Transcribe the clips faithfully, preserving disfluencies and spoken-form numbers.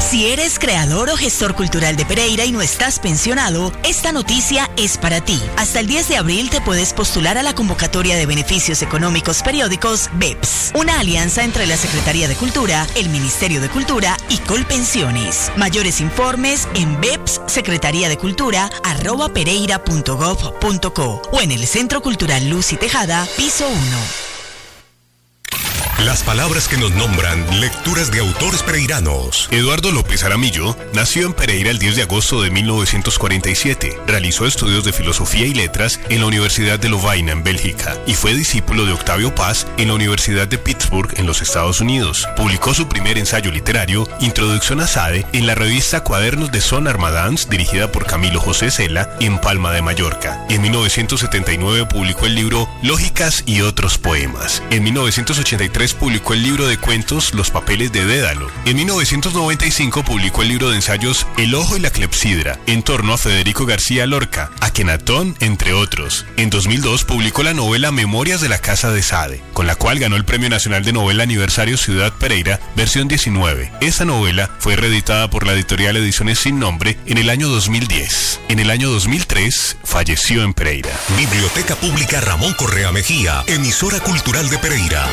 Si eres creador o gestor cultural de Pereira y no estás pensionado, esta noticia es para ti. Hasta el diez de abril te puedes postular a la convocatoria de beneficios económicos periódicos B E P S, una alianza entre la Secretaría de Cultura, el Ministerio de Cultura y Colpensiones. Mayores informes en beps secretaría de cultura arroba pereira punto gov punto co o en el Centro Cultural Luz y Tejada, piso uno. Las palabras que nos nombran, lecturas de autores pereiranos. Eduardo López Aramillo nació en Pereira el diez de agosto de mil novecientos cuarenta y siete. Realizó estudios de filosofía y letras en la Universidad de Lovaina, en Bélgica, y fue discípulo de Octavio Paz en la Universidad de Pittsburgh, en los Estados Unidos. Publicó su primer ensayo literario, Introducción a Sade, en la revista Cuadernos de Son Armadans, dirigida por Camilo José Cela, en Palma de Mallorca. En mil novecientos setenta y nueve publicó el libro Lógicas y otros poemas. En mil novecientos ochenta y tres publicó el libro de cuentos Los papeles de Dédalo. En mil novecientos noventa y cinco publicó el libro de ensayos El ojo y la clepsidra, en torno a Federico García Lorca, Akenatón, entre otros. En dos mil dos publicó la novela Memorias de la Casa de Sade, con la cual ganó el Premio Nacional de Novela Aniversario Ciudad Pereira, versión diecinueve. Esta novela fue reeditada por la editorial Ediciones Sin Nombre en el año dos mil diez. En el año dos mil tres falleció en Pereira. Biblioteca Pública Ramón Correa Mejía, emisora cultural de Pereira.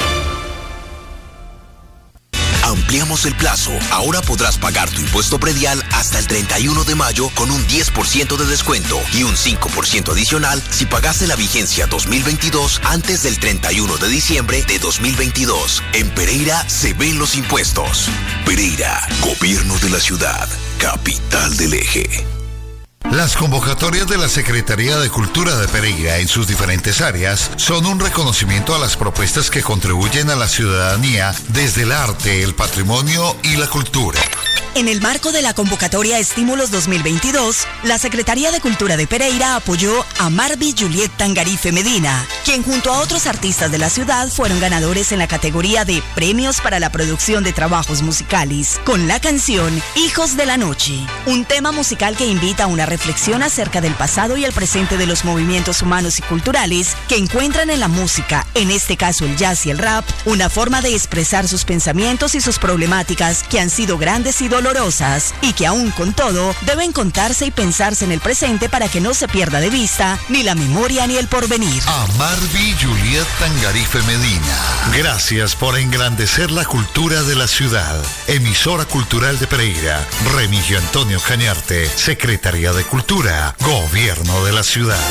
Ampliamos el plazo. Ahora podrás pagar tu impuesto predial hasta el treinta y uno de mayo con un diez por ciento de descuento y un cinco por ciento adicional si pagaste la vigencia dos mil veintidós antes del treinta y uno de diciembre de dos mil veintidós. En Pereira se ven los impuestos. Pereira, Gobierno de la Ciudad, capital del eje. Las convocatorias de la Secretaría de Cultura de Pereira en sus diferentes áreas son un reconocimiento a las propuestas que contribuyen a la ciudadanía desde el arte, el patrimonio y la cultura. En el marco de la convocatoria Estímulos dos mil veintidós, la Secretaría de Cultura de Pereira apoyó a Marvi Juliet Tangarife Medina, quien junto a otros artistas de la ciudad fueron ganadores en la categoría de Premios para la Producción de Trabajos Musicales, con la canción Hijos de la Noche, un tema musical que invita a una reflexión acerca del pasado y el presente de los movimientos humanos y culturales que encuentran en la música, en este caso el jazz y el rap, una forma de expresar sus pensamientos y sus problemáticas que han sido grandes y dolorosas y que aún con todo deben contarse y pensarse en el presente para que no se pierda de vista ni la memoria ni el porvenir. A Marvi Juliet Tangarife Medina, gracias por engrandecer la cultura de la ciudad. Emisora Cultural de Pereira, Remigio Antonio Cañarte, Secretaría de Cultura, Gobierno de la Ciudad.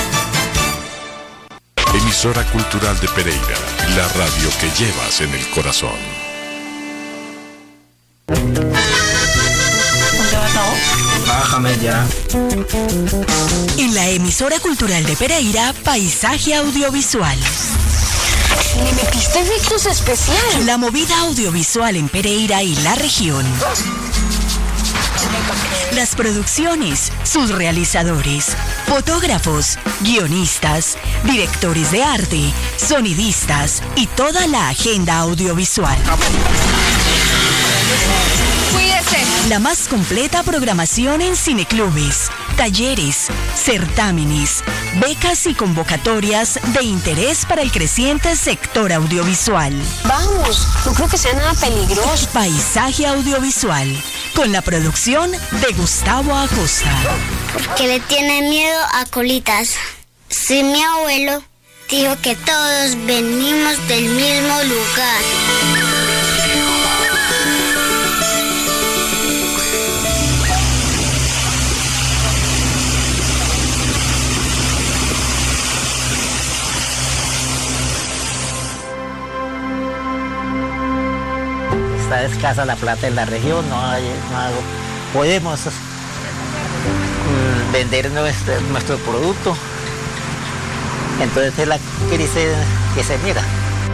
Emisora Cultural de Pereira, la radio que llevas en el corazón. Bájame ya. En la emisora cultural de Pereira, paisaje audiovisual. Le metiste efectos especiales. La movida audiovisual en Pereira y la región. Las producciones, sus realizadores, fotógrafos, guionistas, directores de arte, sonidistas y toda la agenda audiovisual. Cuídese. La más completa programación en cineclubes, talleres, certámenes, becas y convocatorias de interés para el creciente sector audiovisual. Vamos, no creo que sea nada peligroso. Paisaje audiovisual, con la producción de Gustavo Acosta. Que le tiene miedo a colitas. Si mi abuelo dijo que todos venimos del mismo lugar. Está escasa la plata en la región, no hay, no hay, podemos mm, vender nuestro, nuestro producto. Entonces es la crisis que se mira.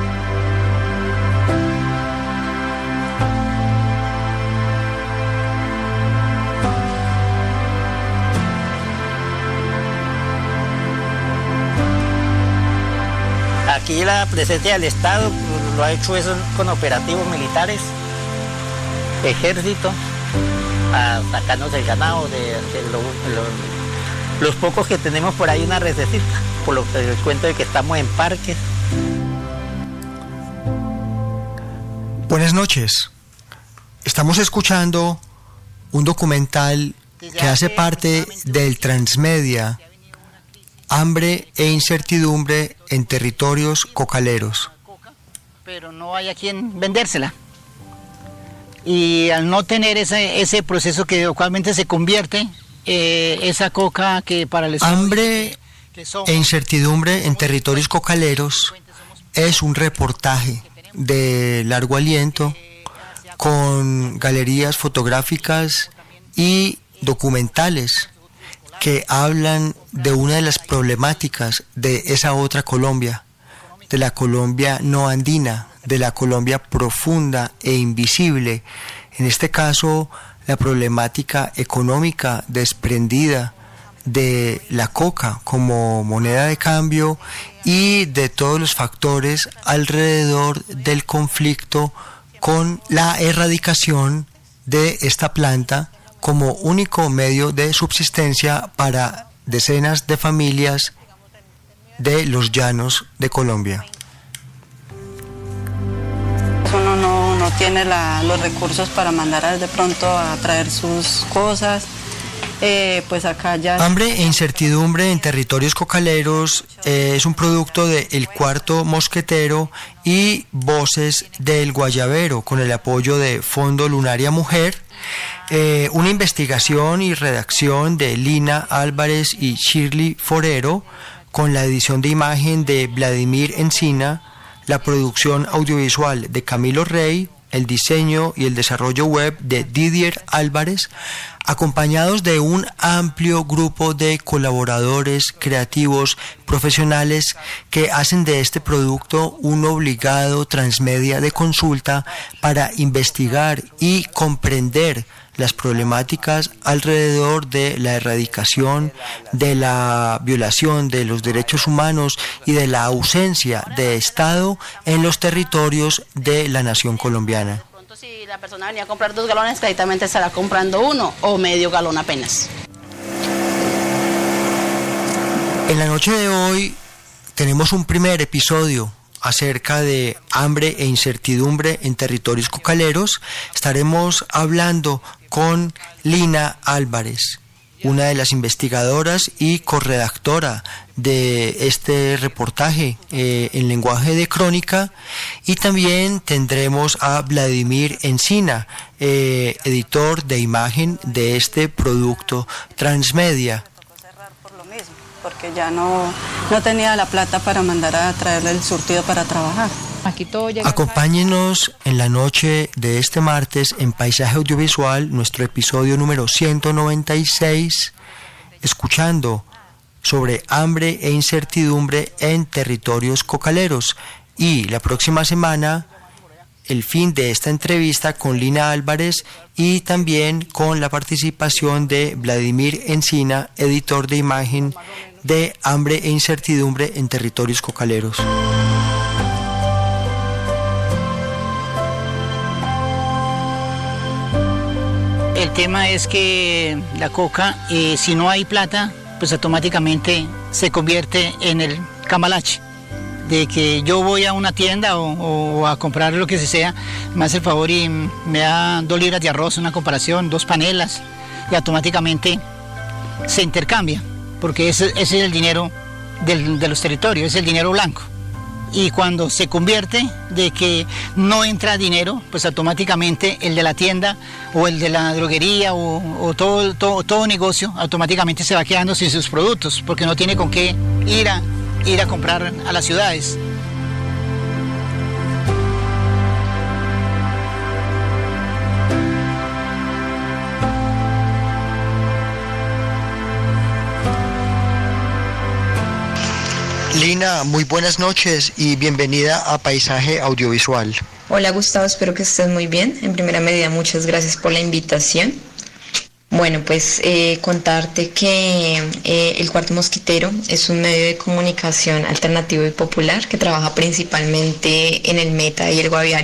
Aquí la presencia del Estado lo ha hecho eso con operativos militares, ejército, a sacarnos el ganado de, de lo, lo, los pocos que tenemos por ahí, una recesita, por lo que les cuento de que estamos en parques. Buenas noches. Estamos escuchando un documental que hace parte del Transmedia, Hambre e incertidumbre en territorios cocaleros. Pero no hay a quien vendérsela. Y al no tener ese, ese proceso que localmente se convierte, eh, esa coca que para el Hambre e incertidumbre en territorios cocaleros es un reportaje de largo aliento con galerías fotográficas y documentales que hablan de una de las problemáticas de esa otra Colombia, de la Colombia no andina, de la Colombia profunda e invisible, en este caso la problemática económica desprendida de la coca como moneda de cambio y de todos los factores alrededor del conflicto con la erradicación de esta planta como único medio de subsistencia para decenas de familias de los llanos de Colombia. Uno no, no tiene la, los recursos para mandar a, de pronto a traer sus cosas. Eh, pues acá ya... Hambre e incertidumbre en territorios cocaleros eh, es un producto de El Cuarto Mosquetero y Voces del Guayabero, con el apoyo de Fondo Lunaria Mujer, eh, una investigación y redacción de Lina Álvarez y Shirley Forero, con la edición de imagen de Vladimir Encina, la producción audiovisual de Camilo Rey, el diseño y el desarrollo web de Didier Álvarez, acompañados de un amplio grupo de colaboradores creativos, profesionales, que hacen de este producto un obligado transmedia de consulta para investigar y comprender las problemáticas alrededor de la erradicación, de la violación de los derechos humanos y de la ausencia de Estado en los territorios de la nación colombiana. Si la persona venía a comprar dos galones, claramente estará comprando uno o medio galón apenas. En la noche de hoy tenemos un primer episodio acerca de hambre e incertidumbre en territorios cocaleros. Estaremos hablando con Lina Álvarez, una de las investigadoras y corredactora de este reportaje eh, en lenguaje de crónica, y también tendremos a Vladimir Encina, eh, editor de imagen de este producto transmedia. Porque ya no, no tenía la plata para mandar a traerle el surtido para trabajar. Aquí todo llega. Acompáñenos en la noche de este martes en Paisaje Audiovisual, nuestro episodio número ciento noventa y seis, escuchando sobre hambre e incertidumbre en territorios cocaleros. Y la próxima semana, el fin de esta entrevista con Lina Álvarez y también con la participación de Vladimir Encina, editor de imagen de hambre e incertidumbre en territorios cocaleros. El tema es que la coca, eh, si no hay plata, pues automáticamente se convierte en el cambalache. De que yo voy a una tienda o, o a comprar lo que sea, me hace el favor y me da dos libras de arroz, una comparación, dos panelas, y automáticamente se intercambia, porque ese, ese es el dinero del, de los territorios, es el dinero blanco. Y cuando se convierte de que no entra dinero, pues automáticamente el de la tienda o el de la droguería o, o todo, todo, todo negocio automáticamente se va quedando sin sus productos, porque no tiene con qué ir a, ir a comprar a las ciudades. Lina, muy buenas noches y bienvenida a Paisaje Audiovisual. Hola Gustavo, espero que estés muy bien. En primera medida, muchas gracias por la invitación. Bueno, pues eh, contarte que eh, El Cuarto Mosquetero es un medio de comunicación alternativo y popular que trabaja principalmente en el Meta y el Guaviare,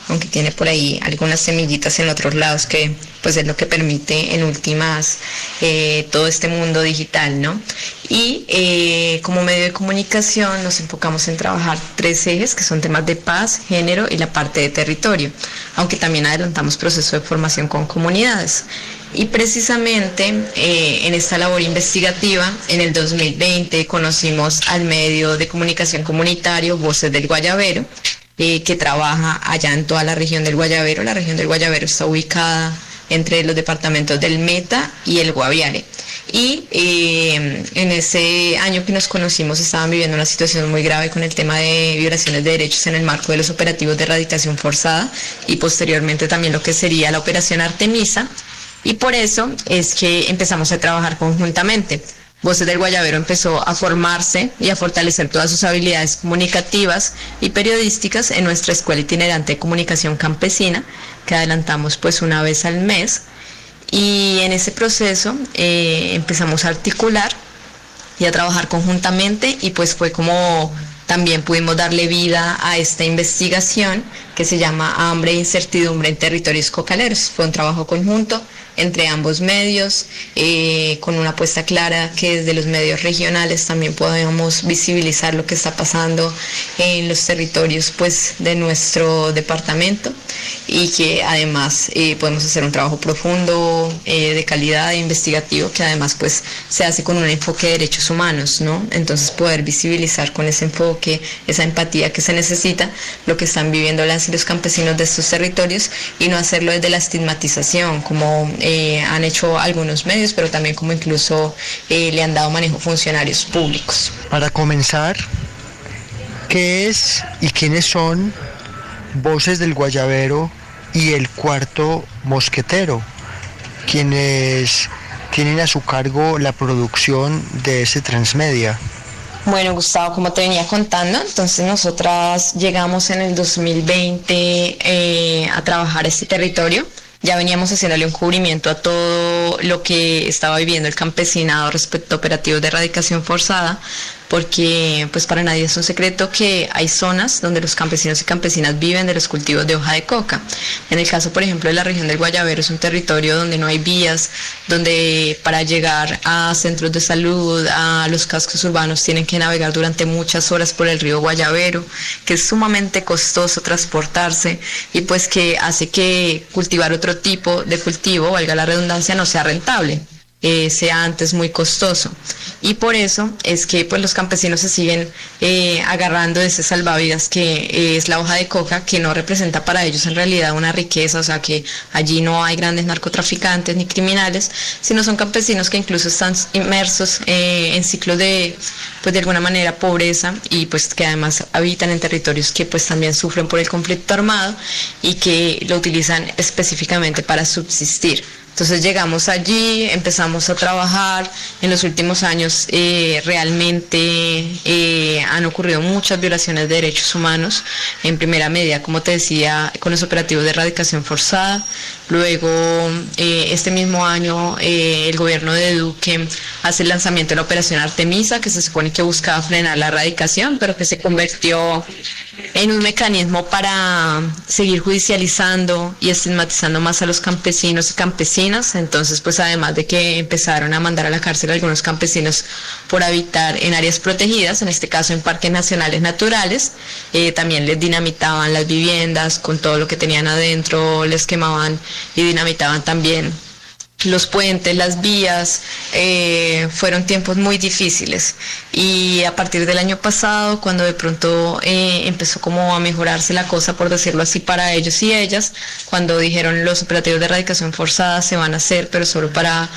aunque tiene por ahí algunas semillitas en otros lados que pues es lo que permite en últimas eh, todo este mundo digital, ¿no? Y eh, como medio de comunicación nos enfocamos en trabajar tres ejes que son temas de paz, género y la parte de territorio, aunque también adelantamos proceso de formación con comunidades. Y precisamente eh, en esta labor investigativa, en el dos mil veinte conocimos al medio de comunicación comunitario Voces del Guayabero, eh, que trabaja allá en toda la región del Guayabero. La región del Guayabero está ubicada entre los departamentos del Meta y el Guaviare. Y eh, en ese año que nos conocimos estaban viviendo una situación muy grave con el tema de violaciones de derechos en el marco de los operativos de erradicación forzada y posteriormente también lo que sería la operación Artemisa. Y por eso es que empezamos a trabajar conjuntamente. Voces del Guayabero empezó a formarse y a fortalecer todas sus habilidades comunicativas y periodísticas en nuestra escuela itinerante de comunicación campesina, que adelantamos pues una vez al mes. Y en ese proceso eh, empezamos a articular y a trabajar conjuntamente y pues fue como también pudimos darle vida a esta investigación que se llama Hambre e Incertidumbre en Territorios Cocaleros. Fue un trabajo conjunto entre ambos medios, eh, con una apuesta clara que desde los medios regionales también podemos visibilizar lo que está pasando en los territorios pues, de nuestro departamento y que además eh, podemos hacer un trabajo profundo, eh, de calidad e investigativo que además pues, se hace con un enfoque de derechos humanos, ¿no? Entonces poder visibilizar con ese enfoque, esa empatía que se necesita, lo que están viviendo las y los campesinos de estos territorios y no hacerlo desde la estigmatización como Eh, han hecho algunos medios, pero también como incluso eh, le han dado manejo funcionarios públicos. Para comenzar, ¿qué es y quiénes son Voces del Guayabero y el Cuarto Mosquetero, quienes tienen a su cargo la producción de ese transmedia? Bueno, Gustavo, como te venía contando, entonces nosotras llegamos en el dos mil veinte eh, a trabajar este territorio. Ya veníamos haciéndole un cubrimiento a todo lo que estaba viviendo el campesinado respecto a operativos de erradicación forzada, porque pues para nadie es un secreto que hay zonas donde los campesinos y campesinas viven de los cultivos de hoja de coca. En el caso, por ejemplo, de la región del Guayabero, es un territorio donde no hay vías, donde para llegar a centros de salud, a los cascos urbanos, tienen que navegar durante muchas horas por el río Guayabero, que es sumamente costoso transportarse y pues que hace que cultivar otro tipo de cultivo, valga la redundancia, no sea rentable. Eh, sea antes muy costoso y por eso es que pues los campesinos se siguen eh, agarrando de ese salvavidas que eh, es la hoja de coca, que no representa para ellos en realidad una riqueza, o sea que allí no hay grandes narcotraficantes ni criminales, sino son campesinos que incluso están inmersos eh, en ciclos de pues de alguna manera pobreza y pues que además habitan en territorios que pues también sufren por el conflicto armado y que lo utilizan específicamente para subsistir. Entonces llegamos allí, empezamos a trabajar. En los últimos años eh, realmente eh, han ocurrido muchas violaciones de derechos humanos. En primera medida, como te decía, con los operativos de erradicación forzada. Luego, eh, este mismo año, eh, el gobierno de Duque hace el lanzamiento de la operación Artemisa, que se supone que buscaba frenar la erradicación, pero que se convirtió en un mecanismo para seguir judicializando y estigmatizando más a los campesinos y campesinas. Entonces, pues además de que empezaron a mandar a la cárcel a algunos campesinos por habitar en áreas protegidas, en este caso en parques nacionales naturales, eh, también les dinamitaban las viviendas con todo lo que tenían adentro, les quemaban y dinamitaban también los puentes, las vías. Eh, fueron tiempos muy difíciles y a partir del año pasado, cuando de pronto eh, empezó como a mejorarse la cosa, por decirlo así, para ellos y ellas, cuando dijeron los operativos de erradicación forzada se van a hacer, pero solo para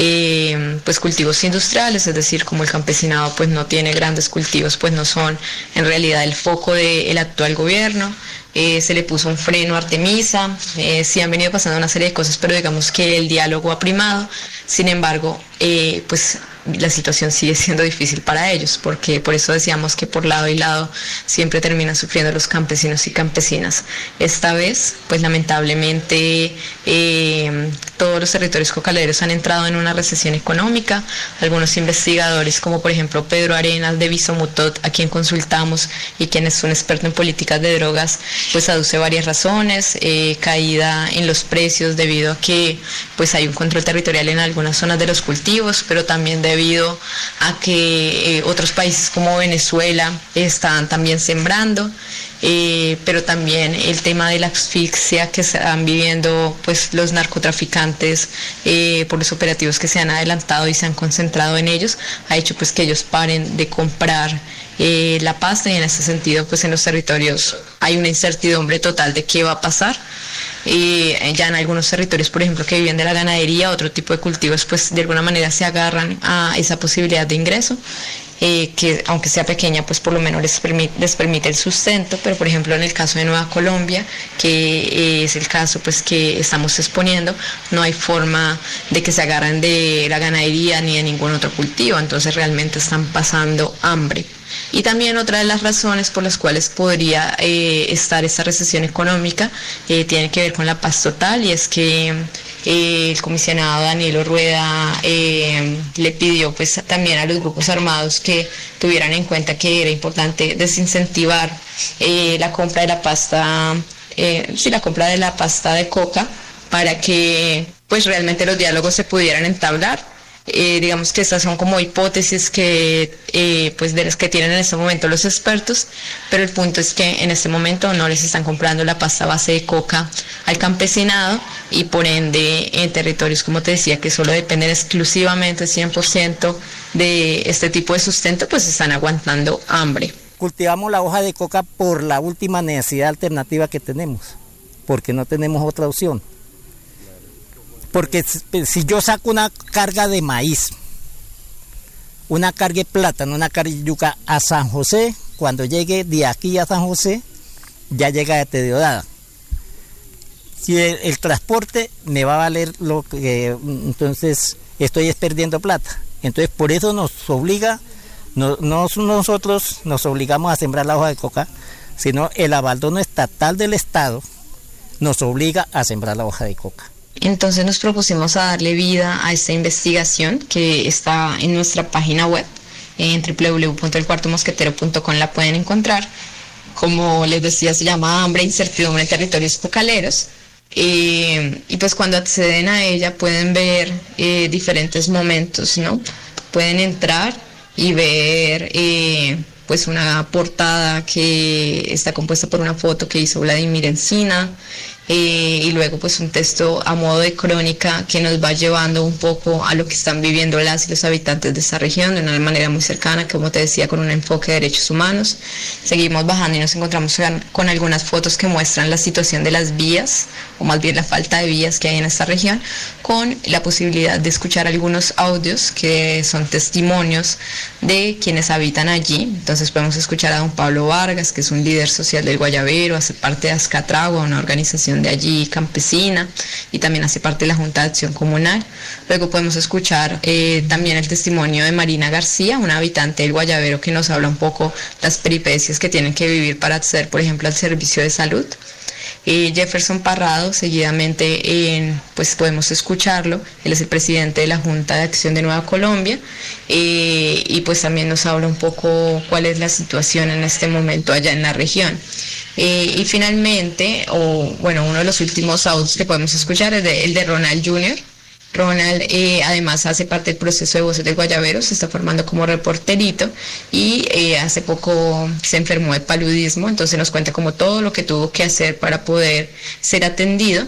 eh, pues cultivos industriales, es decir, como el campesinado pues no tiene grandes cultivos, pues no son en realidad el foco del actual gobierno. Eh, se le puso un freno a Artemisa, eh, sí han venido pasando una serie de cosas, pero digamos que el diálogo ha primado. Sin embargo, eh, pues la situación sigue siendo difícil para ellos, porque por eso decíamos que por lado y lado siempre terminan sufriendo los campesinos y campesinas. Esta vez, pues lamentablemente, eh, todos los territorios cocaleros han entrado en una recesión económica. Algunos investigadores, como por ejemplo Pedro Arenas de Visomutot, a quien consultamos y quien es un experto en políticas de drogas, pues aduce varias razones: eh, caída en los precios debido a que pues hay un control territorial en algunas zonas de los cultivos, pero también debido a que eh, otros países como Venezuela están también sembrando. Eh, pero también el tema de la asfixia que están viviendo pues los narcotraficantes eh, por los operativos que se han adelantado y se han concentrado en ellos, ha hecho pues que ellos paren de comprar eh, la pasta, y en ese sentido pues en los territorios hay una incertidumbre total de qué va a pasar. Eh, ya en algunos territorios, por ejemplo, que viven de la ganadería, otro tipo de cultivos, pues de alguna manera se agarran a esa posibilidad de ingreso. Eh, que aunque sea pequeña, pues por lo menos les permite, les permite el sustento. Pero por ejemplo en el caso de Nueva Colombia, que eh, es el caso pues que estamos exponiendo, no hay forma de que se agarren de la ganadería ni de ningún otro cultivo, entonces realmente están pasando hambre. Y también otra de las razones por las cuales podría eh, estar esta recesión económica eh, tiene que ver con la paz total, y es que eh, el comisionado Danilo Rueda eh, le pidió pues también a los grupos armados que tuvieran en cuenta que era importante desincentivar eh, la compra de la pasta, eh, sí, la compra de la pasta de coca, para que pues realmente los diálogos se pudieran entablar. Eh, digamos que estas son como hipótesis que eh, pues de las que tienen en este momento los expertos, pero el punto es que en este momento no les están comprando la pasta base de coca al campesinado, y por ende en territorios, como te decía, que solo dependen exclusivamente cien por ciento de este tipo de sustento, pues están aguantando hambre. Cultivamos la hoja de coca por la última necesidad alternativa que tenemos, porque no tenemos otra opción. Porque si yo saco una carga de maíz, una carga de plátano, una carga de yuca a San José, cuando llegue de aquí a San José, ya llega deteriorada. Si el, el transporte me va a valer lo que, entonces estoy perdiendo plata. Entonces por eso nos obliga, no, no nosotros nos obligamos a sembrar la hoja de coca, sino el abandono estatal del Estado nos obliga a sembrar la hoja de coca. Entonces nos propusimos a darle vida a esta investigación que está en nuestra página web, en doble u doble u doble u punto el cuarto mosquetero punto com la pueden encontrar. Como les decía, se llama Hambre e Incertidumbre en Territorios Cocaleros. Eh, y pues cuando acceden a ella pueden ver eh, diferentes momentos, ¿no? Pueden entrar y ver eh, pues una portada que está compuesta por una foto que hizo Vladimir Encina, eh, y luego pues un texto a modo de crónica que nos va llevando un poco a lo que están viviendo las y los habitantes de esta región de una manera muy cercana, como te decía, con un enfoque de derechos humanos. Seguimos bajando y nos encontramos con algunas fotos que muestran la situación de las vías, o más bien la falta de vías que hay en esta región, con la posibilidad de escuchar algunos audios que son testimonios de quienes habitan allí. Entonces podemos escuchar a don Pablo Vargas, que es un líder social del Guayabero, hace parte de Azcatragua, una organización de allí campesina, y también hace parte de la Junta de Acción Comunal. Luego podemos escuchar eh, también el testimonio de Marina García, una habitante del Guayabero, que nos habla un poco las peripecias que tienen que vivir para acceder, por ejemplo, al servicio de salud. Eh, Jefferson Parrado, seguidamente eh, pues podemos escucharlo, él es el presidente de la Junta de Acción de Nueva Colombia, eh, y pues también nos habla un poco cuál es la situación en este momento allá en la región. Eh, y finalmente, o bueno, uno de los últimos audios que podemos escuchar es de, el de Ronald junior Ronald eh, además hace parte del proceso de Voces del Guayabero, se está formando como reporterito, y eh, hace poco se enfermó de paludismo, entonces nos cuenta como todo lo que tuvo que hacer para poder ser atendido.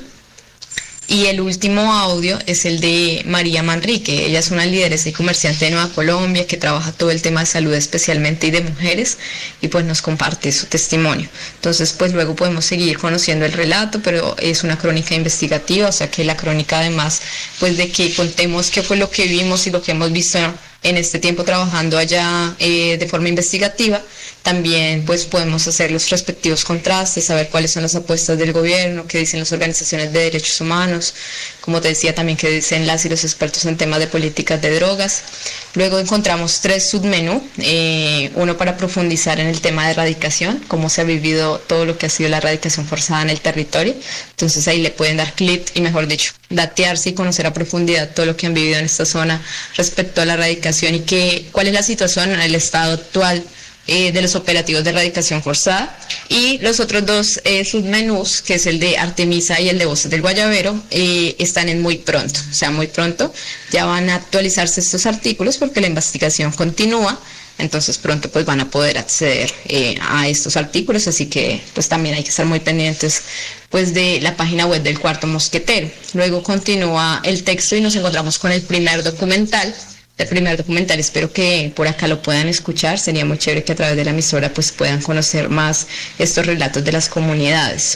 Y el último audio es el de María Manrique. Ella es una lideresa y comerciante de Nueva Colombia que trabaja todo el tema de salud especialmente y de mujeres, y pues nos comparte su testimonio. Entonces pues luego podemos seguir conociendo el relato, pero es una crónica investigativa, o sea que la crónica, además pues de que contemos qué fue lo que vimos y lo que hemos visto en este tiempo trabajando allá eh, de forma investigativa, También pues podemos hacer los respectivos contrastes, saber cuáles son las apuestas del gobierno, qué dicen las organizaciones de derechos humanos, como te decía también qué dicen las y los expertos en temas de políticas de drogas. Luego encontramos tres submenú, eh, uno para profundizar en el tema de erradicación, cómo se ha vivido todo lo que ha sido la erradicación forzada en el territorio. Entonces ahí le pueden dar clic y mejor dicho, datearse y conocer a profundidad todo lo que han vivido en esta zona respecto a la erradicación y que, cuál es la situación en el estado actual Eh, de los operativos de erradicación forzada. Y los otros dos eh, submenús, que es el de Artemisa y el de Voces del Guayabero, eh, están en muy pronto, o sea, muy pronto ya van a actualizarse estos artículos porque la investigación continúa, entonces pronto pues van a poder acceder eh, a estos artículos, así que pues también hay que estar muy pendientes pues de la página web del Cuarto Mosquetero. Luego continúa el texto y nos encontramos con el primer documental. El primer documental, espero que por acá lo puedan escuchar, sería muy chévere que a través de la emisora pues puedan conocer más estos relatos de las comunidades.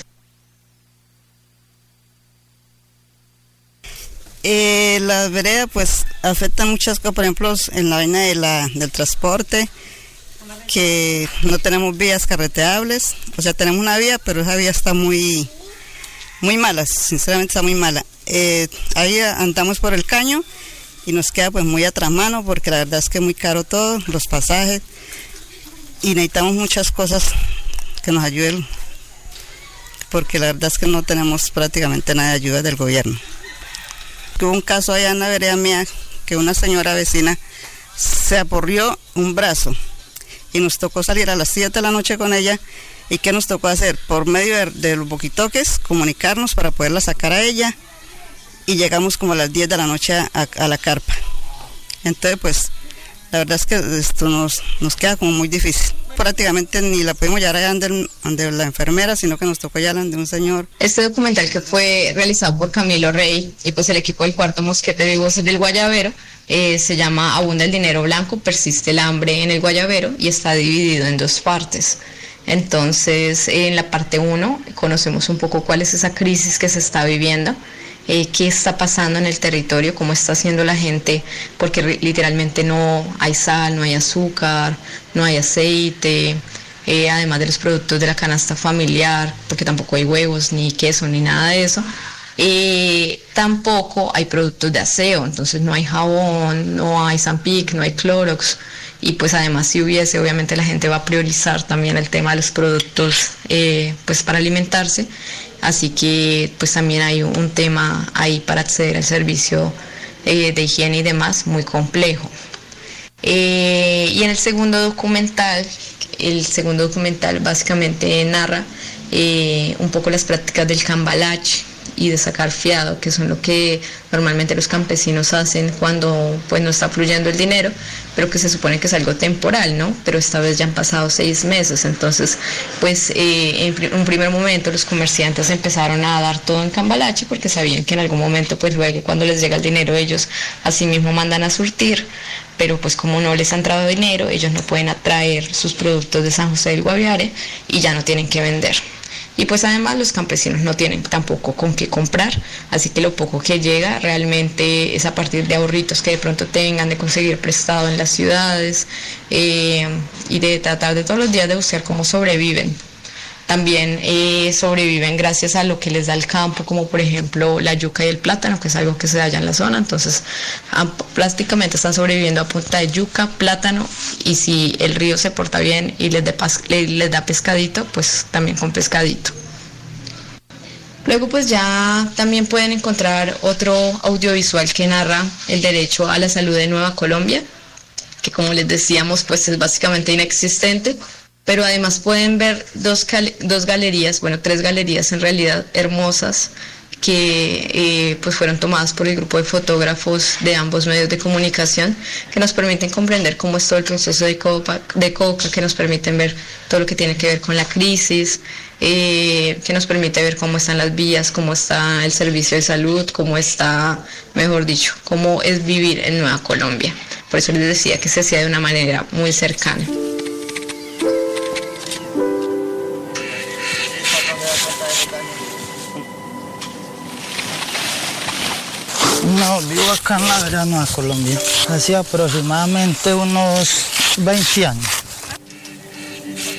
Eh, las veredas pues afectan muchas cosas, por ejemplo en la vaina de la, del transporte, que no tenemos vías carreteables, o sea tenemos una vía pero esa vía está muy, muy mala, sinceramente está muy mala. Eh, ahí andamos por el caño y nos queda pues muy atrás mano porque la verdad es que es muy caro todo, los pasajes, y necesitamos muchas cosas que nos ayuden porque la verdad es que no tenemos prácticamente nada de ayuda del gobierno. Hubo un caso allá en la vereda mía que una señora vecina se aporrió un brazo y nos tocó salir a las siete de la noche con ella. ¿Y qué nos tocó hacer? Por medio de, de los boquitoques comunicarnos para poderla sacar a ella, y llegamos como a las diez de la noche a, a la carpa. Entonces pues la verdad es que esto nos, nos queda como muy difícil. Prácticamente ni la pudimos llevar allá ante, ante la enfermera, sino que nos tocó llevar ante un señor. Este documental, que fue realizado por Camilo Rey y pues el equipo del Cuarto Mosquetero y Voces del Guayabero, eh, se llama Abunda el dinero blanco, persiste el hambre en el Guayabero, y está dividido en dos partes. Entonces en la parte uno conocemos un poco cuál es esa crisis que se está viviendo, Eh, qué está pasando en el territorio, cómo está haciendo la gente, porque literalmente no hay sal, no hay azúcar, no hay aceite, eh, además de los productos de la canasta familiar, porque tampoco hay huevos, ni queso, ni nada de eso. Eh, tampoco hay productos de aseo, entonces no hay jabón, no hay Zampic, no hay Clorox, y pues además si hubiese, obviamente la gente va a priorizar también el tema de los productos eh, pues para alimentarse. Así que pues también hay un tema ahí para acceder al servicio eh, de higiene y demás muy complejo. Eh, y en el segundo documental, el segundo documental básicamente narra eh, un poco las prácticas del cambalache y de sacar fiado, que son lo que normalmente los campesinos hacen cuando pues no está fluyendo el dinero, pero que se supone que es algo temporal, ¿no? Pero esta vez ya han pasado seis meses, entonces pues eh, en un primer momento los comerciantes empezaron a dar todo en cambalache porque sabían que en algún momento pues luego cuando les llega el dinero ellos así mismo mandan a surtir, pero pues como no les ha entrado dinero ellos no pueden atraer sus productos de San José del Guaviare y ya no tienen que vender. Y pues además los campesinos no tienen tampoco con qué comprar, así que lo poco que llega realmente es a partir de ahorritos que de pronto tengan, de conseguir prestado en las ciudades eh, y de tratar de todos los días de buscar cómo sobreviven. También eh, sobreviven gracias a lo que les da el campo, como por ejemplo la yuca y el plátano, que es algo que se da allá en la zona, entonces a, prácticamente están sobreviviendo a punta de yuca, plátano, y si el río se porta bien y les, de pas, les, les da pescadito, pues también con pescadito. Luego pues ya también pueden encontrar otro audiovisual que narra el derecho a la salud de Nueva Colombia, que como les decíamos pues es básicamente inexistente, pero además pueden ver dos, dos galerías, bueno, tres galerías en realidad hermosas que eh, pues fueron tomadas por el grupo de fotógrafos de ambos medios de comunicación, que nos permiten comprender cómo es todo el proceso de coca, de coca, que nos permiten ver todo lo que tiene que ver con la crisis, eh, que nos permite ver cómo están las vías, cómo está el servicio de salud, cómo está, mejor dicho, cómo es vivir en Nueva Colombia. Por eso les decía que se hacía de una manera muy cercana. No, vivo acá en la vereda Nueva Colombia, hace aproximadamente unos veinte años.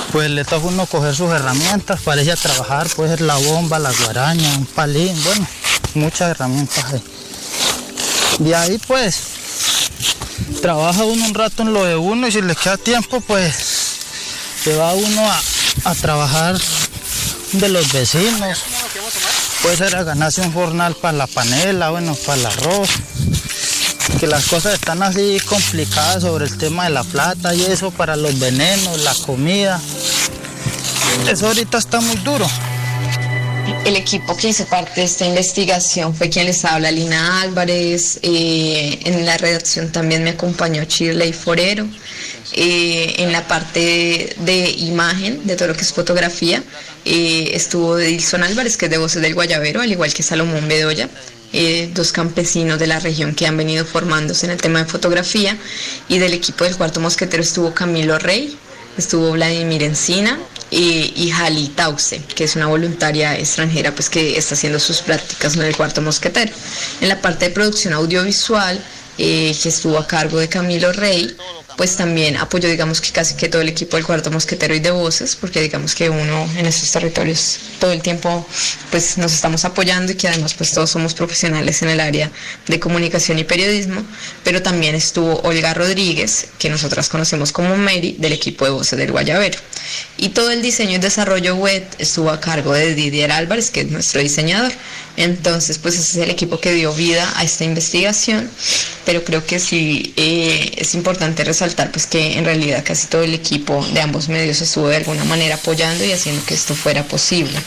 pues le toca a uno coger sus herramientas para ir a trabajar, puede ser la bomba, la guaraña, un palín, bueno, muchas herramientas ahí. De ahí pues trabaja uno un rato en lo de uno y si le queda tiempo pues se va uno a, a trabajar de los vecinos, puede ser a ganarse un jornal para la panela, bueno, para el arroz, que las cosas están así complicadas sobre el tema de la plata y eso, para los venenos, la comida, eso ahorita está muy duro. El equipo que hizo parte de esta investigación fue quien les habla, Lina Álvarez. Eh, en la redacción también me acompañó Shirley Forero. Eh, en la parte de imagen, de todo lo que es fotografía, eh, estuvo Edilson Álvarez, que es de Voces del Guayabero, al igual que Salomón Bedoya, eh, dos campesinos de la región que han venido formándose en el tema de fotografía. Y del equipo del Cuarto Mosquetero estuvo Camilo Rey, estuvo Vladimir Encina y, y Jali Tauce, que es una voluntaria extranjera pues que está haciendo sus prácticas en el Cuarto Mosquetero. En la parte de producción audiovisual, eh, que estuvo a cargo de Camilo Rey, pues también apoyó, digamos, que casi que todo el equipo del Cuarto Mosquetero y de Voces, porque digamos que uno en estos territorios todo el tiempo pues nos estamos apoyando y que además pues todos somos profesionales en el área de comunicación y periodismo. Pero también estuvo Olga Rodríguez, que nosotras conocemos como Mary, del equipo de Voces del Guayabero. Y todo el diseño y desarrollo web estuvo a cargo de Didier Álvarez, que es nuestro diseñador. Entonces pues ese es el equipo que dio vida a esta investigación, pero creo que sí eh, es importante resaltar pues que en realidad casi todo el equipo de ambos medios estuvo de alguna manera apoyando y haciendo que esto fuera posible.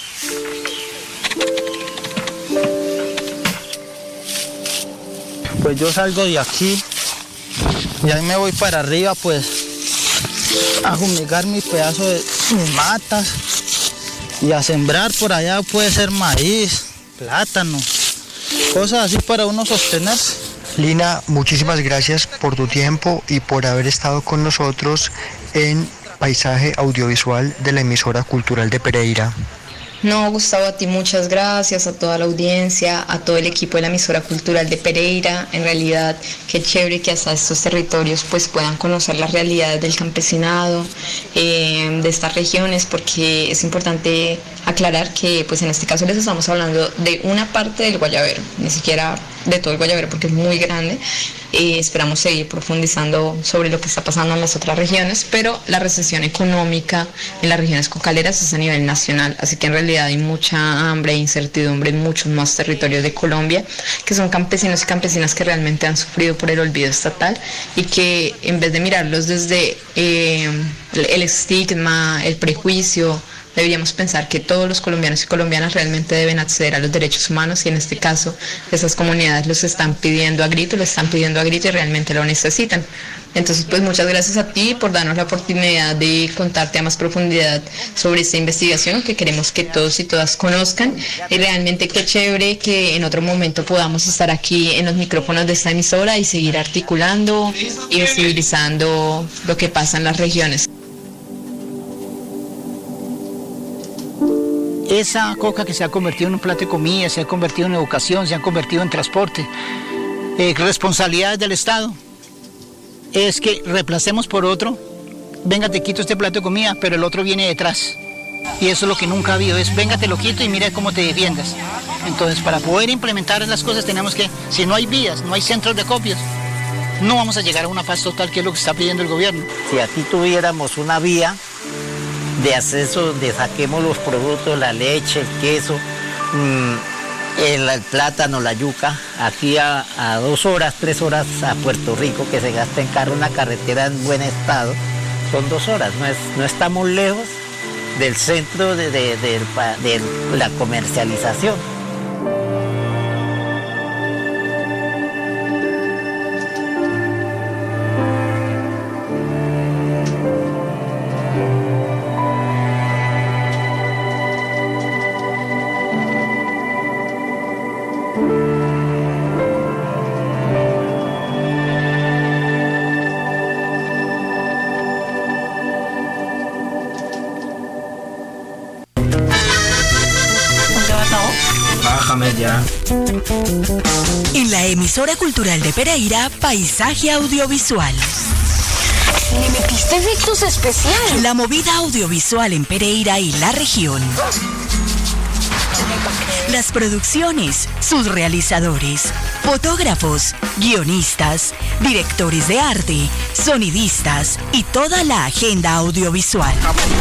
Pues yo salgo de aquí y ahí me voy para arriba pues a fumigar mi pedazo de mis matas y a sembrar por allá, puede ser maíz, plátano, cosas así para uno sostenerse. Lina, muchísimas gracias por tu tiempo y por haber estado con nosotros en Paisaje Audiovisual de la emisora cultural de Pereira. No, Gustavo, a ti muchas gracias, a toda la audiencia, a todo el equipo de la emisora cultural de Pereira. En realidad, qué chévere que hasta estos territorios pues puedan conocer las realidades del campesinado, eh, de estas regiones, porque es importante aclarar que pues en este caso les estamos hablando de una parte del Guayabero, ni siquiera de todo el Guayabero porque es muy grande. Eh, esperamos seguir profundizando sobre lo que está pasando en las otras regiones, pero la recesión económica en las regiones cocaleras es a nivel nacional, así que en realidad hay mucha hambre e incertidumbre en muchos más territorios de Colombia, que son campesinos y campesinas que realmente han sufrido por el olvido estatal y que en vez de mirarlos desde eh, el estigma, el prejuicio, deberíamos pensar que todos los colombianos y colombianas realmente deben acceder a los derechos humanos, y en este caso esas comunidades los están pidiendo a grito, lo están pidiendo a grito y realmente lo necesitan. Entonces pues muchas gracias a ti por darnos la oportunidad de contarte a más profundidad sobre esta investigación que queremos que todos y todas conozcan, y realmente qué chévere que en otro momento podamos estar aquí en los micrófonos de esta emisora y seguir articulando y visibilizando lo que pasa en las regiones. Esa coca que se ha convertido en un plato de comida, se ha convertido en educación, se ha convertido en transporte, eh, responsabilidades del Estado, es que reemplacemos por otro. Venga, te quito este plato de comida, pero el otro viene detrás. Y eso es lo que nunca ha habido, es venga, te lo quito y mira cómo te defiendas. Entonces, para poder implementar las cosas tenemos que, si no hay vías, no hay centros de copias, no vamos a llegar a una paz total, que es lo que está pidiendo el gobierno. Si aquí tuviéramos una vía de acceso donde saquemos los productos, la leche, el queso, mmm, el, el plátano, la yuca, aquí a, a dos horas, tres horas a Puerto Rico, que se gasta en carro, una carretera en buen estado, son dos horas, no, es, no estamos lejos del centro de, de, de, de, de la comercialización. Ya. En la emisora cultural de Pereira, Paisaje Audiovisual. Le metiste efectos especiales. La movida audiovisual en Pereira y la región. Las producciones, sus realizadores, fotógrafos, guionistas, directores de arte, sonidistas y toda la agenda audiovisual.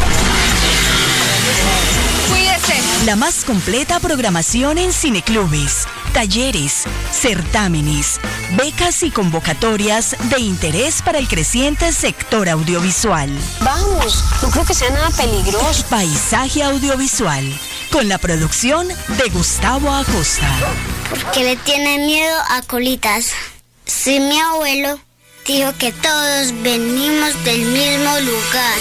Cuídese. La más completa programación en cineclubes, talleres, certámenes, becas y convocatorias de interés para el creciente sector audiovisual. Vamos, no creo que sea nada peligroso. Paisaje audiovisual, con la producción de Gustavo Acosta. Porque le tiene miedo a colitas. Si mi abuelo dijo que todos venimos del mismo lugar.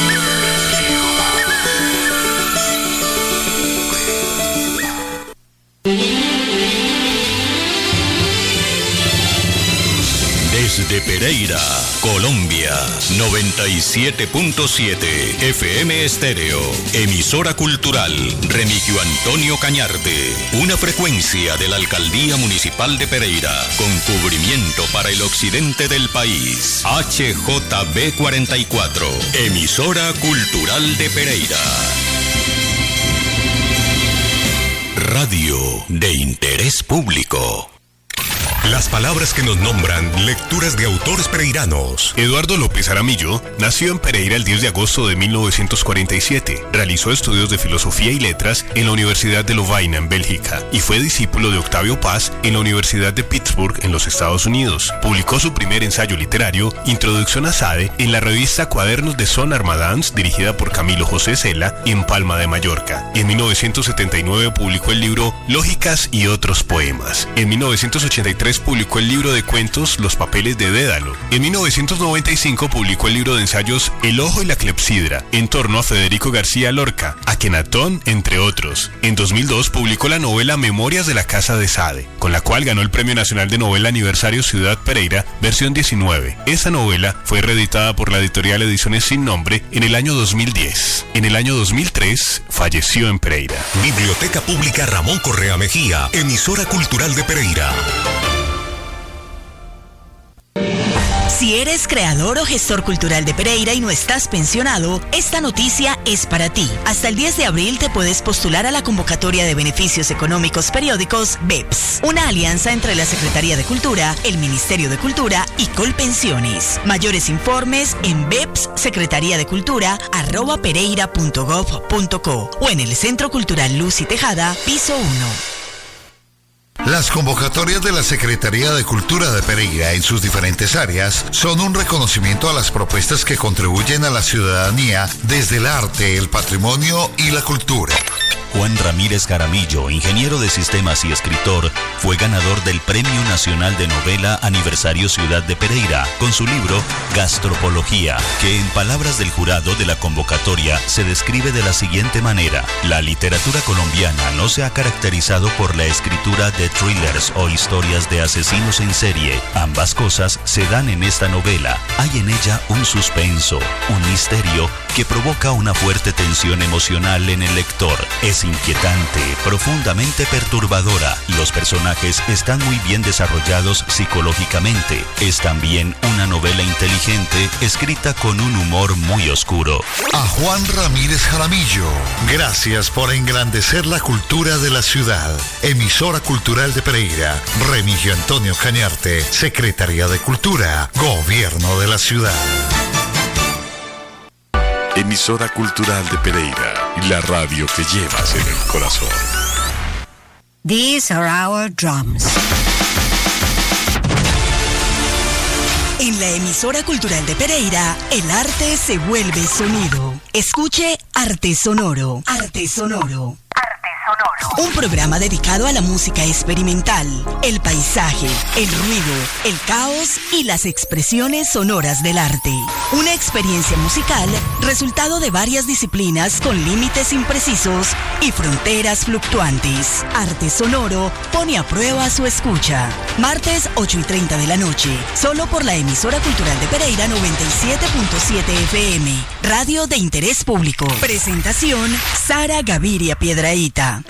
Desde Pereira, Colombia, noventa y siete punto siete F M Estéreo, emisora cultural Remigio Antonio Cañarte, una frecuencia de la Alcaldía Municipal de Pereira, con cubrimiento para el occidente del país, H J B cuarenta y cuatro, emisora cultural de Pereira. Radio de interés público. Las palabras que nos nombran, lecturas de autores pereiranos. Eduardo López Aramillo nació en Pereira el diez de agosto de mil novecientos cuarenta y siete. Realizó estudios de filosofía y letras en la Universidad de Lovaina, en Bélgica, y fue discípulo de Octavio Paz en la Universidad de Pittsburgh, en los Estados Unidos. Publicó su primer ensayo literario, Introducción a Sade, en la revista Cuadernos de Son Armadans, dirigida por Camilo José Cela, en Palma de Mallorca. En mil novecientos setenta y nueve publicó el libro Lógicas y otros poemas. En mil novecientos ochenta y tres publicó el libro de cuentos Los papeles de Dédalo. En mil novecientos noventa y cinco publicó el libro de ensayos El ojo y la clepsidra, en torno a Federico García Lorca, Akenatón, entre otros. En dos mil dos publicó la novela Memorias de la Casa de Sade, con la cual ganó el Premio Nacional de Novela Aniversario Ciudad Pereira, versión diecinueve. Esta novela fue reeditada por la editorial Ediciones Sin Nombre en el año dos mil diez. En el año dos mil tres falleció en Pereira. Biblioteca Pública Ramón Correa Mejía, emisora cultural de Pereira. Si eres creador o gestor cultural de Pereira y no estás pensionado, esta noticia es para ti. Hasta el diez de abril te puedes postular a la convocatoria de beneficios económicos periódicos B E P S, una alianza entre la Secretaría de Cultura, el Ministerio de Cultura y Colpensiones. Mayores informes en beps secretaría de cultura arroba pereira punto gov punto co o en el Centro Cultural Luz y Tejada, piso uno. Las convocatorias de la Secretaría de Cultura de Pereira en sus diferentes áreas son un reconocimiento a las propuestas que contribuyen a la ciudadanía desde el arte, el patrimonio y la cultura. Juan Ramírez Jaramillo, ingeniero de sistemas y escritor, fue ganador del Premio Nacional de Novela Aniversario Ciudad de Pereira con su libro Gastropología, que en palabras del jurado de la convocatoria se describe de la siguiente manera: la literatura colombiana no se ha caracterizado por la escritura de thrillers o historias de asesinos en serie. Ambas cosas se dan en esta novela. Hay en ella un suspenso, un misterio que provoca una fuerte tensión emocional en el lector. Es inquietante, profundamente perturbadora. Los personajes están muy bien desarrollados psicológicamente. Es también una novela inteligente, escrita con un humor muy oscuro. A Juan Ramírez Jaramillo, gracias por engrandecer la cultura de la ciudad. Emisora Cultural de Pereira, Remigio Antonio Cañarte, Secretaría de Cultura, Gobierno de la Ciudad. Emisora Cultural de Pereira, la radio que llevas en el corazón. These are our drums. En la emisora cultural de Pereira, el arte se vuelve sonido. Escuche Arte Sonoro. Arte Sonoro. Un programa dedicado a la música experimental, el paisaje, el ruido, el caos y las expresiones sonoras del arte. Una experiencia musical resultado de varias disciplinas con límites imprecisos y fronteras fluctuantes. Arte Sonoro pone a prueba su escucha. Martes ocho y treinta de la noche, solo por la emisora cultural de Pereira noventa y siete punto siete F M, radio de interés público. Presentación, Sara Gaviria Piedrahíta.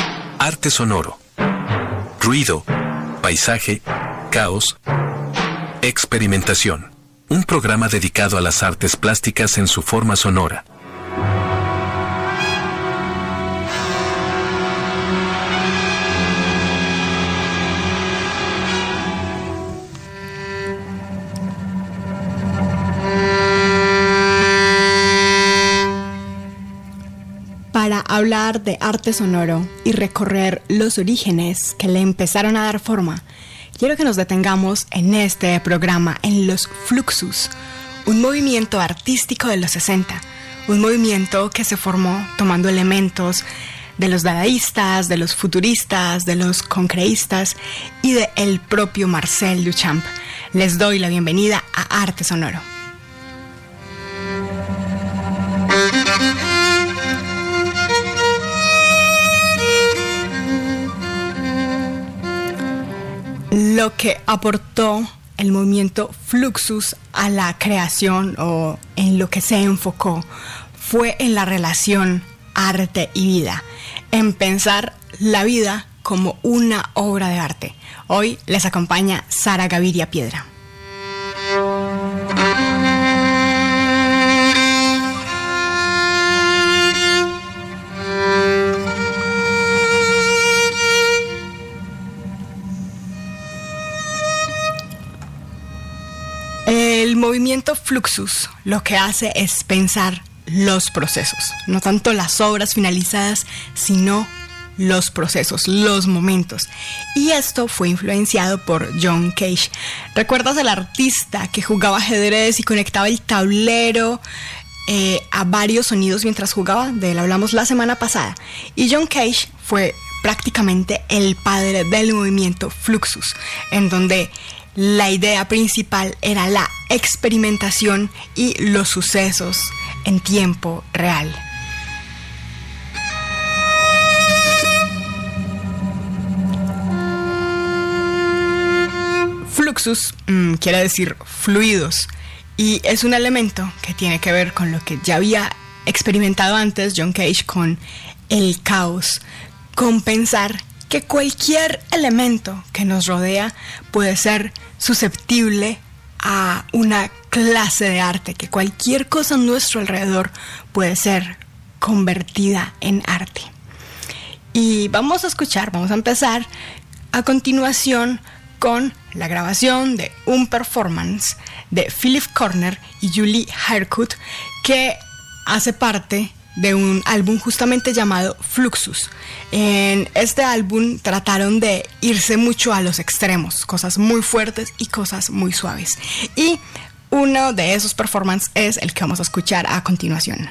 Arte sonoro, ruido, paisaje, caos Experimentación, un programa dedicado a las artes plásticas en su forma sonora. Para hablar de arte sonoro y recorrer los orígenes que le empezaron a dar forma, quiero que nos detengamos en este programa en los Fluxus, un movimiento artístico de los sesenta, un movimiento que se formó tomando elementos de los dadaístas, de los futuristas, de los concreístas y de el propio Marcel Duchamp. Les doy la bienvenida a Arte Sonoro. Lo que aportó el movimiento Fluxus a la creación, o en lo que se enfocó, fue en la relación arte y vida, en pensar la vida como una obra de arte. Hoy les acompaña Sara Gaviria Piedra. El movimiento Fluxus lo que hace es pensar los procesos, no tanto las obras finalizadas, sino los procesos, los momentos. Y esto fue influenciado por John Cage. ¿Recuerdas al artista que jugaba ajedrez y conectaba el tablero eh, a varios sonidos mientras jugaba? De él hablamos la semana pasada. Y John Cage fue prácticamente el padre del movimiento Fluxus, en donde la idea principal era la experimentación y los sucesos en tiempo real. Fluxus mmm, quiere decir fluidos, y es un elemento que tiene que ver con lo que ya había experimentado antes John Cage con el caos, con pensar que cualquier elemento que nos rodea puede ser susceptible a una clase de arte, que cualquier cosa a nuestro alrededor puede ser convertida en arte. Y vamos a escuchar, vamos a empezar a continuación con la grabación de un performance de Philip Corner y Julie Harcourt, que hace parte de un álbum justamente llamado Fluxus. En este álbum trataron de irse mucho a los extremos, cosas muy fuertes y cosas muy suaves. Y uno de esos performances es el que vamos a escuchar a continuación.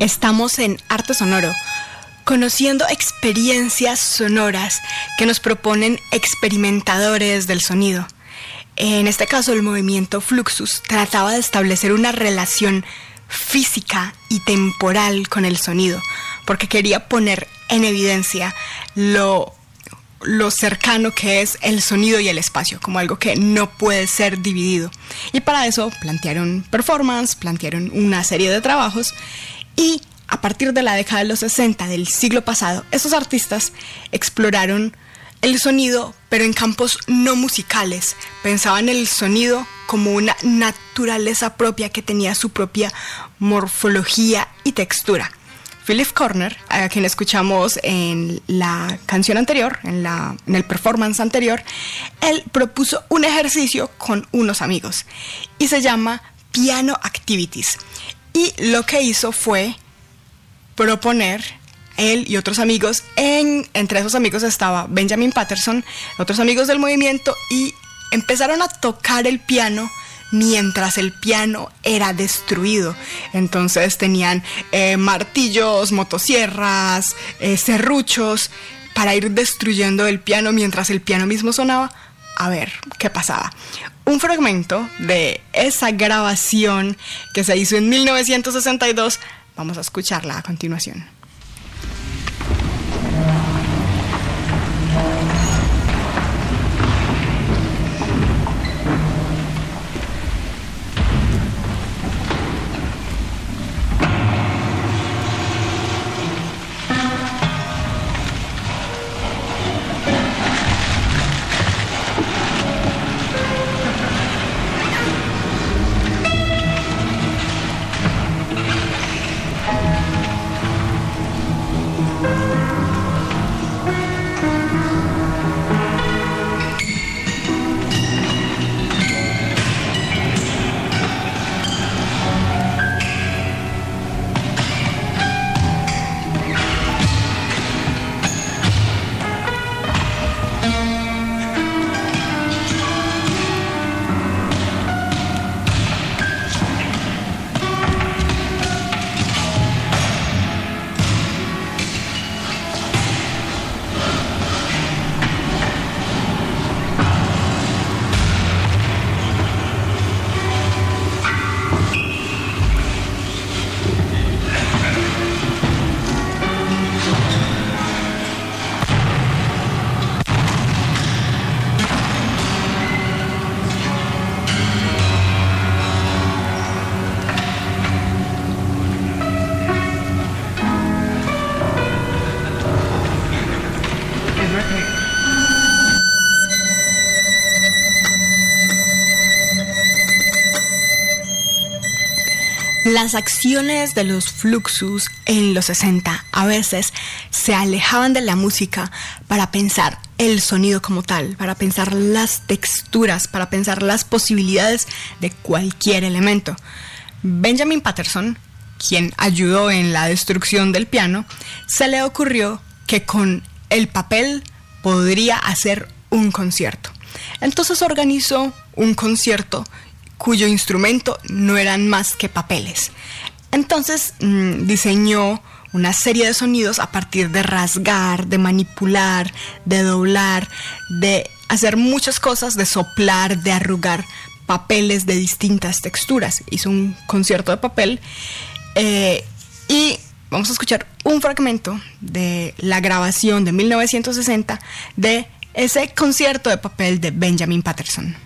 Estamos en Arte Sonoro, conociendo experiencias sonoras que nos proponen experimentadores del sonido. En este caso, el movimiento Fluxus trataba de establecer una relación física y temporal con el sonido, porque quería poner en evidencia lo, lo cercano que es el sonido y el espacio, como algo que no puede ser dividido. Y para eso plantearon performance, plantearon una serie de trabajos, y a partir de la década de los sesenta del siglo pasado, estos artistas exploraron el sonido, pero en campos no musicales. Pensaban el sonido como una naturaleza propia que tenía su propia morfología y textura. Philip Corner, a quien escuchamos en la canción anterior, en, la, en el performance anterior, él propuso un ejercicio con unos amigos y se llama Piano Activities. Y lo que hizo fue proponer, él y otros amigos, en, entre esos amigos estaba Benjamin Patterson, otros amigos del movimiento, y empezaron a tocar el piano mientras el piano era destruido. Entonces tenían eh, martillos, motosierras, eh, serruchos, para ir destruyendo el piano mientras el piano mismo sonaba, a ver qué pasaba. Un fragmento de esa grabación que se hizo en mil novecientos sesenta y dos, vamos a escucharla a continuación. Las acciones de los Fluxus en los sesenta a veces se alejaban de la música para pensar el sonido como tal, para pensar las texturas, para pensar las posibilidades de cualquier elemento. Benjamin Patterson, quien ayudó en la destrucción del piano, se le ocurrió que con el papel podría hacer un concierto. Entonces organizó un concierto cuyo instrumento no eran más que papeles. Entonces mmm, diseñó una serie de sonidos a partir de rasgar, de manipular, de doblar, de hacer muchas cosas, de soplar, de arrugar papeles de distintas texturas. Hizo un concierto de papel eh, y vamos a escuchar un fragmento de la grabación de mil novecientos sesenta de ese concierto de papel de Benjamin Patterson.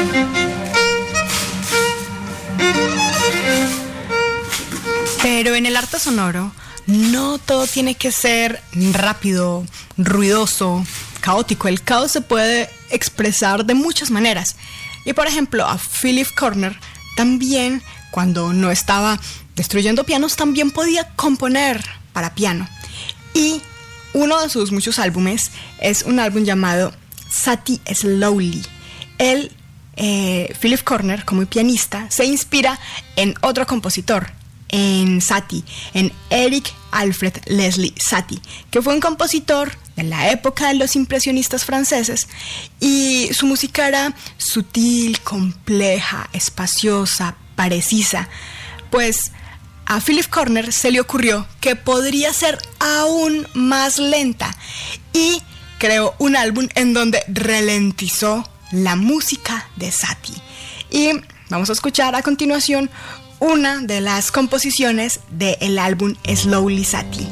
Pero en el arte sonoro no todo tiene que ser rápido, ruidoso, caótico. El caos se puede expresar de muchas maneras. Y por ejemplo, a Philip Corner también, cuando no estaba destruyendo pianos, también podía componer para piano. Y uno de sus muchos álbumes es un álbum llamado Satie Slowly. Él, eh, Philip Corner, como pianista, se inspira en otro compositor, en Satie, en Eric Alfred Leslie Satie, que fue un compositor de la época de los impresionistas franceses, y su música era sutil, compleja, espaciosa, precisa. Pues a Philip Corner se le ocurrió que podría ser aún más lenta y creó un álbum en donde ralentizó la música de Satie. Y vamos a escuchar a continuación una de las composiciones del álbum Slowly Satie.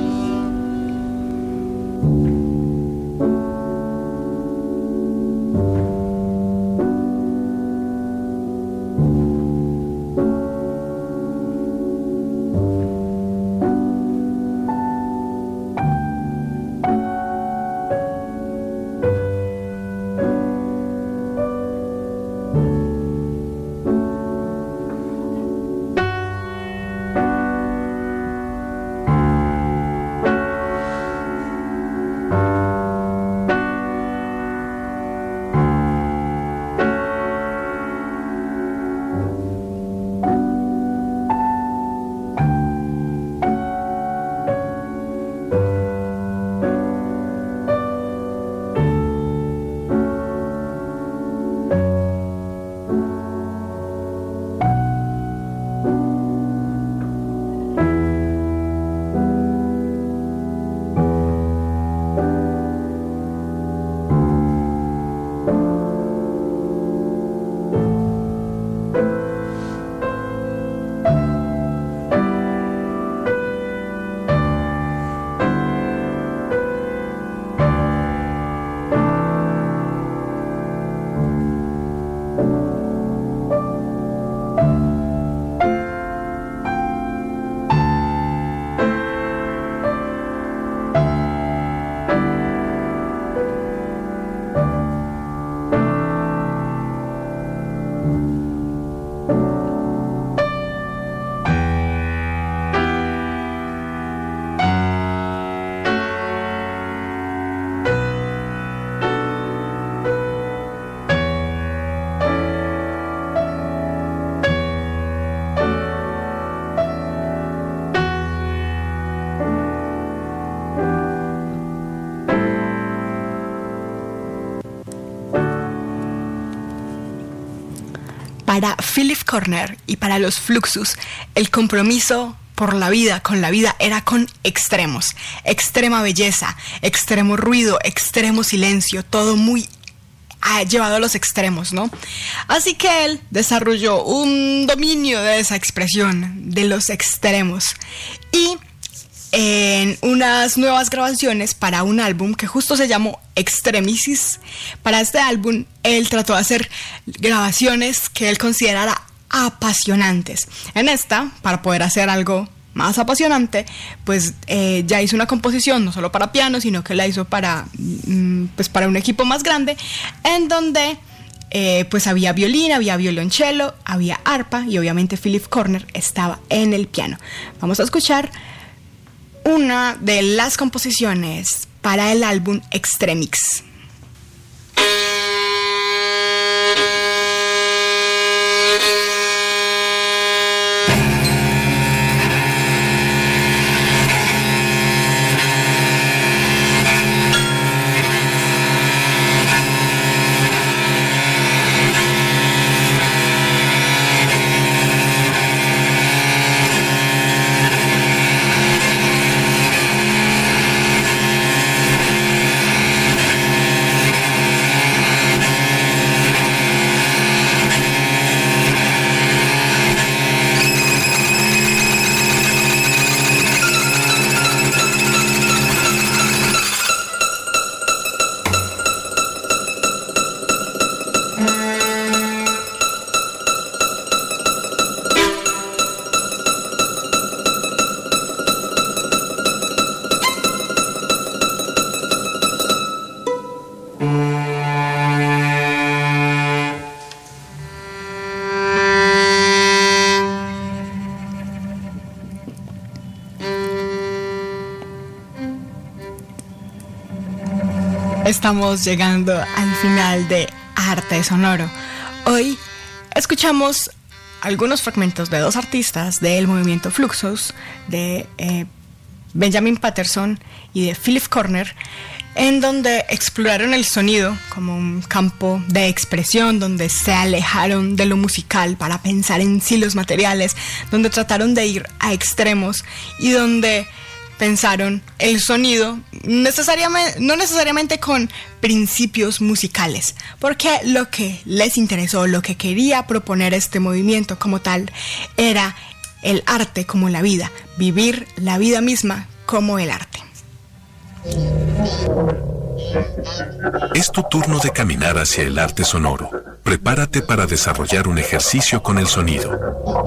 Para Philip Corner y para los Fluxus, el compromiso por la vida, con la vida, era con extremos. Extrema belleza, extremo ruido, extremo silencio, todo muy ah, llevado a los extremos, ¿no? Así que él desarrolló un dominio de esa expresión, de los extremos. Y en unas nuevas grabaciones para un álbum que justo se llamó Extremisis, para este álbum él trató de hacer grabaciones que él considerara apasionantes. En esta, para poder hacer algo más apasionante, pues eh, ya hizo una composición no solo para piano, sino que la hizo para, mm, pues para un equipo más grande, en donde eh, pues había violín, había violonchelo, había arpa y obviamente Philip Corner estaba en el piano. Vamos a escuchar una de las composiciones para el álbum Extremix. Thank Estamos llegando al final de Arte Sonoro. Hoy escuchamos algunos fragmentos de dos artistas del movimiento Fluxus, de eh, Benjamin Patterson y de Philip Corner, en donde exploraron el sonido como un campo de expresión, donde se alejaron de lo musical para pensar en sí los materiales, donde trataron de ir a extremos y donde pensaron el sonido necesariamente, no necesariamente con principios musicales, porque lo que les interesó, lo que quería proponer este movimiento como tal, era el arte como la vida, vivir la vida misma como el arte. Es tu turno de caminar hacia el arte sonoro. Prepárate para desarrollar un ejercicio con el sonido.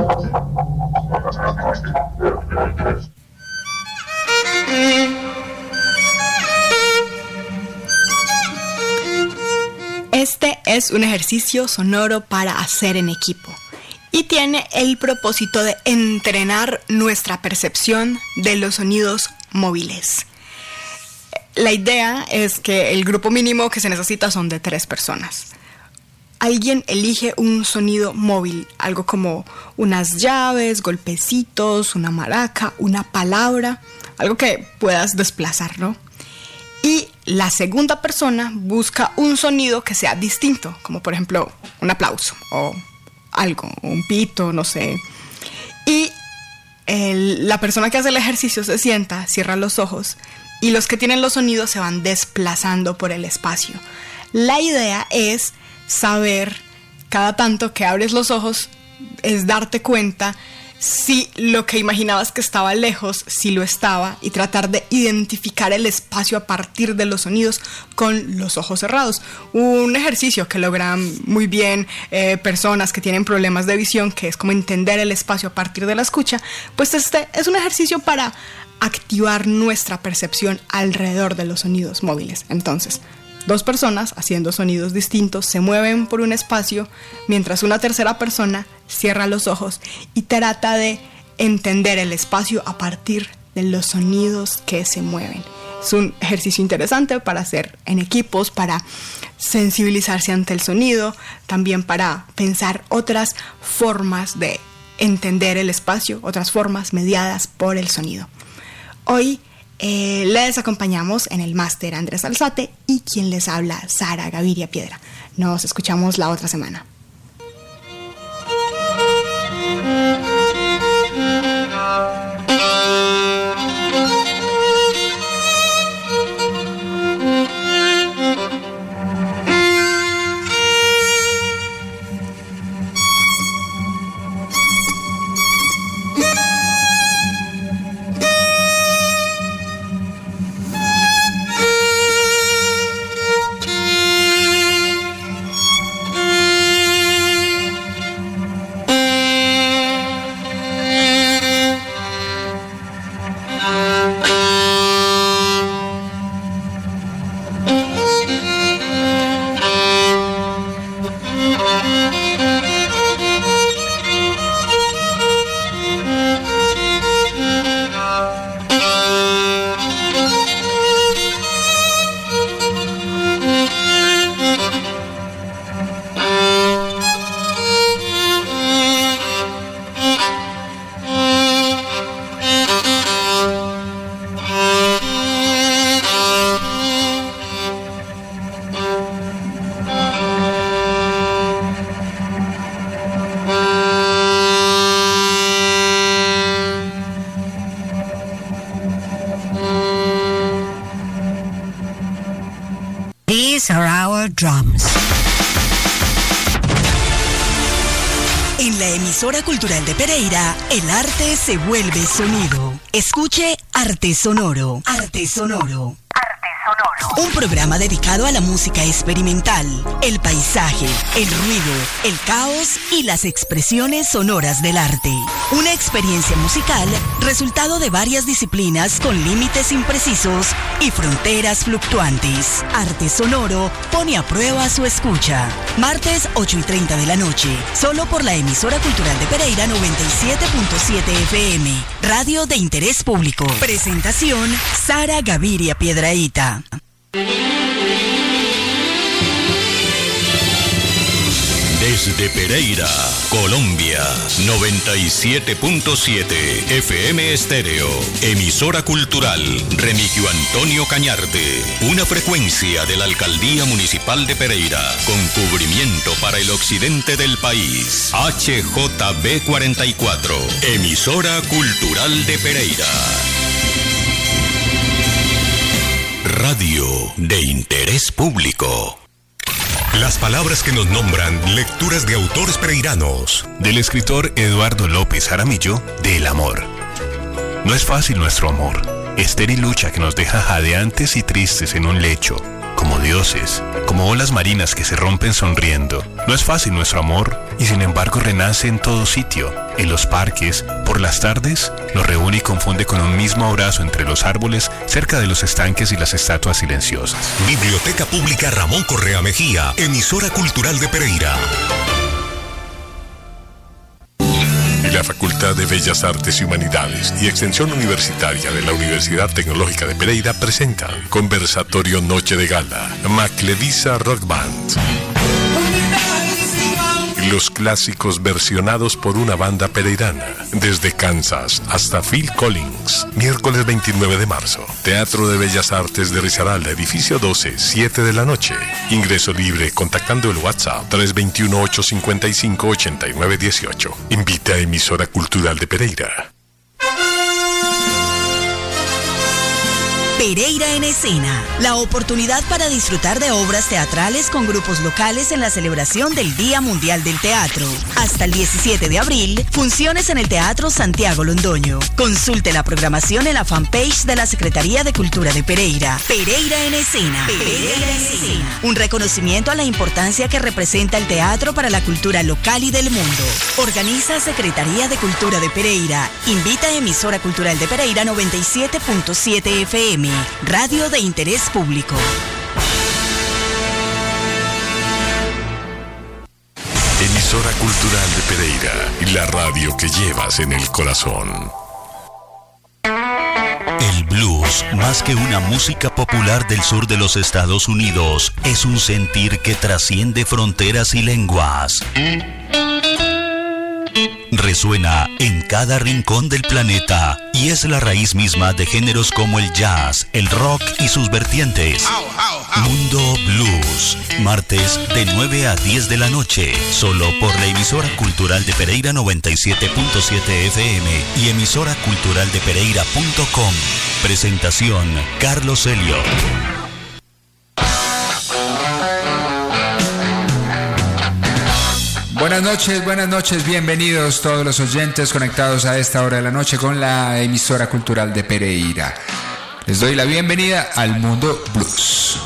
Este es un ejercicio sonoro para hacer en equipo y tiene el propósito de entrenar nuestra percepción de los sonidos móviles. La idea es que el grupo mínimo que se necesita son de tres personas. Alguien elige un sonido móvil, algo como unas llaves, golpecitos, una maraca, una palabra, algo que puedas desplazar, ¿no? Y la segunda persona busca un sonido que sea distinto, como por ejemplo un aplauso o algo, un pito, no sé. Y el, la persona que hace el ejercicio se sienta, cierra los ojos y los que tienen los sonidos se van desplazando por el espacio. La idea es saber, cada tanto que abres los ojos, es darte cuenta si lo que imaginabas que estaba lejos, si lo estaba, y tratar de identificar el espacio a partir de los sonidos con los ojos cerrados. Un ejercicio que logran muy bien eh, personas que tienen problemas de visión, que es como entender el espacio a partir de la escucha. Pues este es un ejercicio para activar nuestra percepción alrededor de los sonidos móviles. Entonces, dos personas haciendo sonidos distintos se mueven por un espacio, mientras una tercera persona cierra los ojos y trata de entender el espacio a partir de los sonidos que se mueven. Es un ejercicio interesante para hacer en equipos, para sensibilizarse ante el sonido, también para pensar otras formas de entender el espacio, otras formas mediadas por el sonido. Hoy Eh, les acompañamos en el máster Andrés Alzate y quien les habla, Sara Gaviria Piedra. Nos escuchamos la otra semana. These are our drums. En la emisora cultural de Pereira, el arte se vuelve sonido. Escuche Arte Sonoro. Arte Sonoro. Un programa dedicado a la música experimental, el paisaje, el ruido, el caos y las expresiones sonoras del arte. Una experiencia musical, resultado de varias disciplinas con límites imprecisos y fronteras fluctuantes. Arte Sonoro pone a prueba su escucha. Martes ocho y treinta de la noche, solo por la emisora cultural de Pereira noventa y siete punto siete F M. Radio de interés público. Presentación, Sara Gaviria Piedrahita. Desde Pereira, Colombia, noventa y siete punto siete F M Estéreo, emisora cultural Remigio Antonio Cañarte, una frecuencia de la Alcaldía Municipal de Pereira, con cubrimiento para el occidente del país. H J B cuarenta y cuatro, emisora cultural de Pereira. Radio de interés público. Las palabras que nos nombran, lecturas de autores pereiranos. Del escritor Eduardo López Jaramillo, del amor. No es fácil nuestro amor, estéril lucha que nos deja jadeantes y tristes en un lecho, como dioses, como olas marinas que se rompen sonriendo. No es fácil nuestro amor, y sin embargo renace en todo sitio, en los parques, por las tardes, nos reúne y confunde con un mismo abrazo entre los árboles, cerca de los estanques y las estatuas silenciosas. Biblioteca Pública Ramón Correa Mejía, emisora cultural de Pereira. Y la Facultad de Bellas Artes y Humanidades y Extensión Universitaria de la Universidad Tecnológica de Pereira presentan Conversatorio Noche de Gala, Maclevisa Rock Band. Los clásicos versionados por una banda pereirana, desde Kansas hasta Phil Collins, miércoles veintinueve de marzo, Teatro de Bellas Artes de Risaralda, edificio doce, siete de la noche. Ingreso libre contactando el WhatsApp tres dos uno, ocho cinco cinco, ocho nueve uno ocho. Invita a Emisora Cultural de Pereira. Pereira en Escena, la oportunidad para disfrutar de obras teatrales con grupos locales en la celebración del Día Mundial del Teatro. Hasta el diecisiete de abril, funciones en el Teatro Santiago Londoño. Consulte la programación en la fanpage de la Secretaría de Cultura de Pereira. Pereira en Escena. Pereira en Escena. Un reconocimiento a la importancia que representa el teatro para la cultura local y del mundo. Organiza Secretaría de Cultura de Pereira. Invita a Emisora Cultural de Pereira noventa y siete punto siete F M. Radio de interés público. Emisora Cultural de Pereira, la radio que llevas en el corazón. El blues, más que una música popular del sur de los Estados Unidos, es un sentir que trasciende fronteras y lenguas. Resuena en cada rincón del planeta y es la raíz misma de géneros como el jazz, el rock y sus vertientes. Mundo Blues, martes de nueve a diez de la noche, solo por la emisora cultural de Pereira noventa y siete punto siete F M y emisora cultural de pereira punto com. Presentación Carlos Helio. Buenas noches, buenas noches, bienvenidos todos los oyentes conectados a esta hora de la noche con la emisora cultural de Pereira. Les doy la bienvenida al Mundo Blues.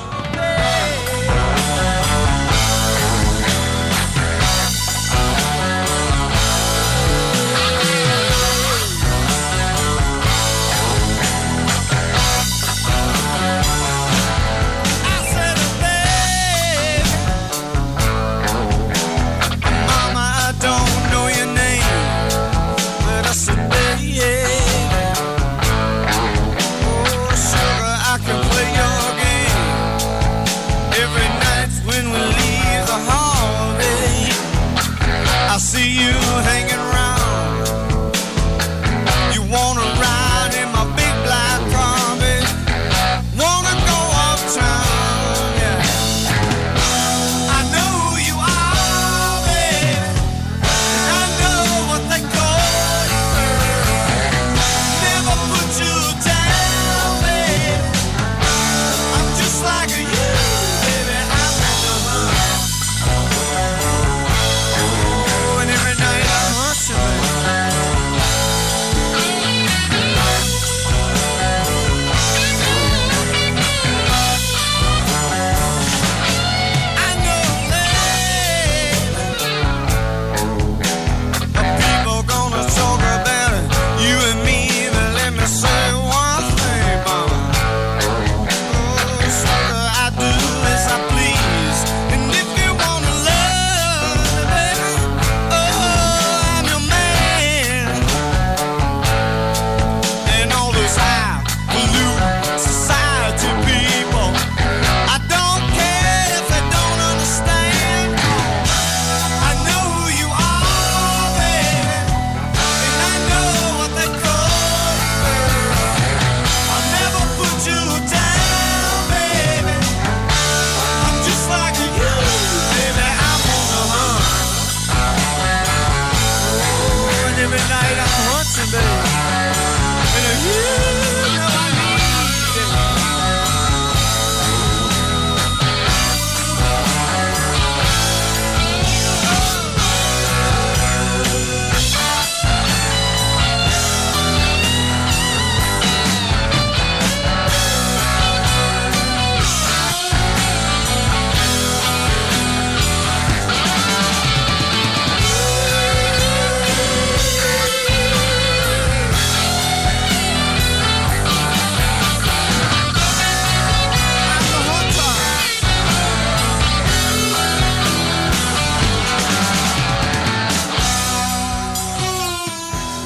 Night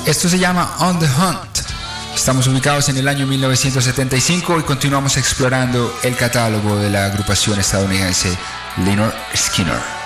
Esto se llama On the Hunt. Estamos ubicados en el año mil novecientos setenta y cinco y continuamos explorando el catálogo de la agrupación estadounidense Lynyrd Skynyrd.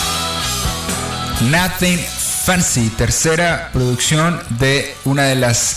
Nothing Fancy, tercera producción de una de las